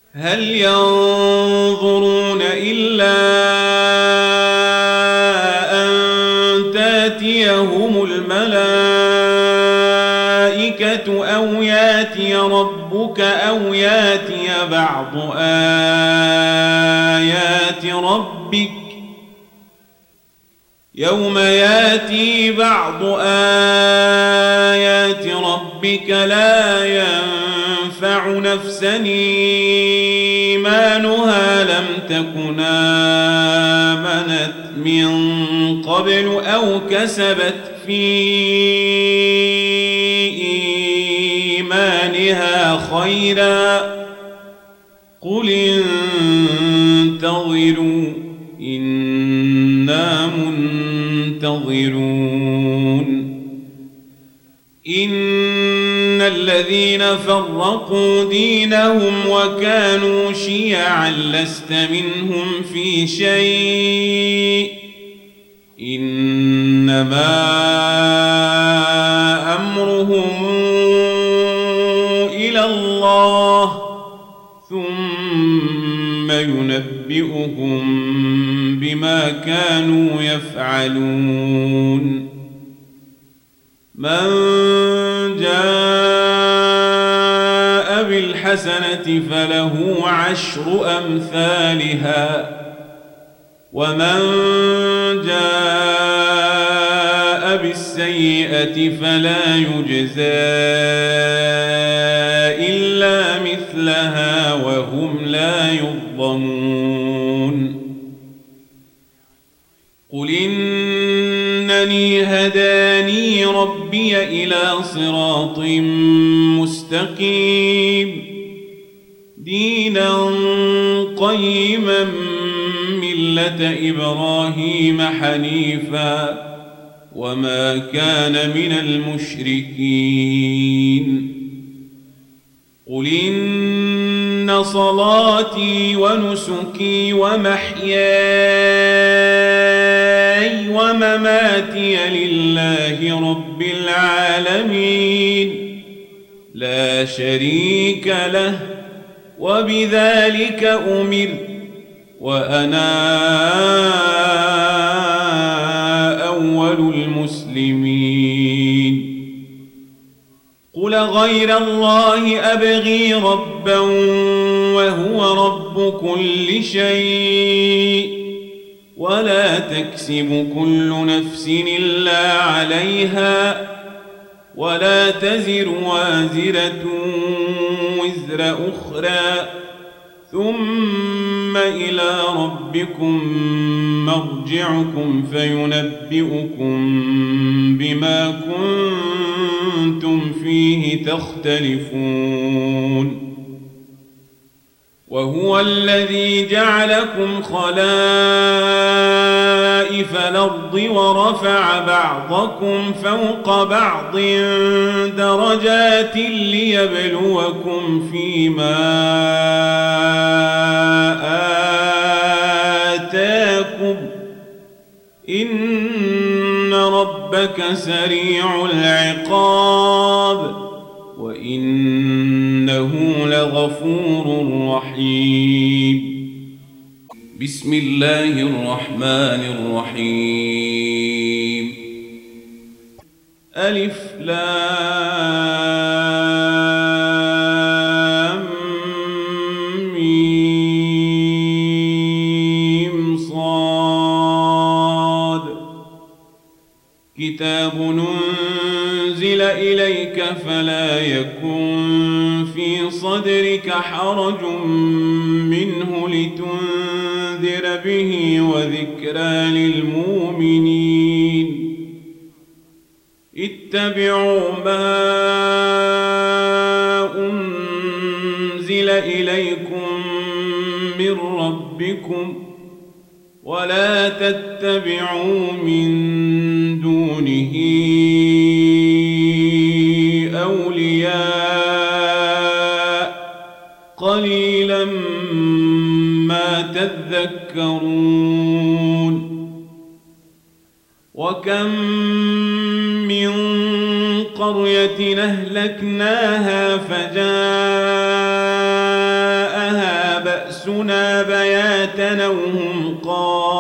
هل ينظرون إلا أن تاتيهم الملائكة أو ياتي ربك أو ياتي بعض آيات ربك يوم ياتي بعض آيات ربك لا ينفع نفسا إيمانها لم تكن آمنت من قبل أو كسبت في إيمانها خيرا قل انتظروا إنا منتظرون إن الذين فرقوا دينهم وكانوا شيعا لست منهم في شيء إنما أمرهم إلى الله ثم ينبئهم بما كانوا يفعلون من جاء بالحسنة فله 10 أمثالها ومن جاء بالسيئة فلا يجزى إلا مثلها وهم لا يظلمون قل إنني هداني ربي إلى صراط مستقيم دينا قيما ملة إبراهيم حنيفا وما كان من المشركين قل إن صلاتي ونسكي ومحياي ومماتي لله رب العالمين لا شريك له وبذلك أمرت وأنا أول المسلمين قل غير الله أبغي ربا وهو رب كل شيء ولا تكسب كل نفس إلا عليها ولا تزر وازرة وزر أخرى ثم إلى ربكم مرجعكم فينبئكم بما كنتم فيه تختلفون وهو الذي جعلكم خلائف الأرض ورفع بعضكم فوق بعض درجات ليبلوكم فيما آتاكم إن ربك سريع العقاب وإنه لغفور رحيم بسم الله الرحمن الرحيم ألف لام ميم صاد كتاب ننزل إليك فلا يكن في صدرك حرج منه لتنذر به وذكرى للمؤمنين اتبعوا ما أنزل إليكم من ربكم ولا تتبعوا من دونه أولياء قليلا ما تذكرون وكم من قرية أهلكناها فجاءها تمسنا بياتا وهم قائلون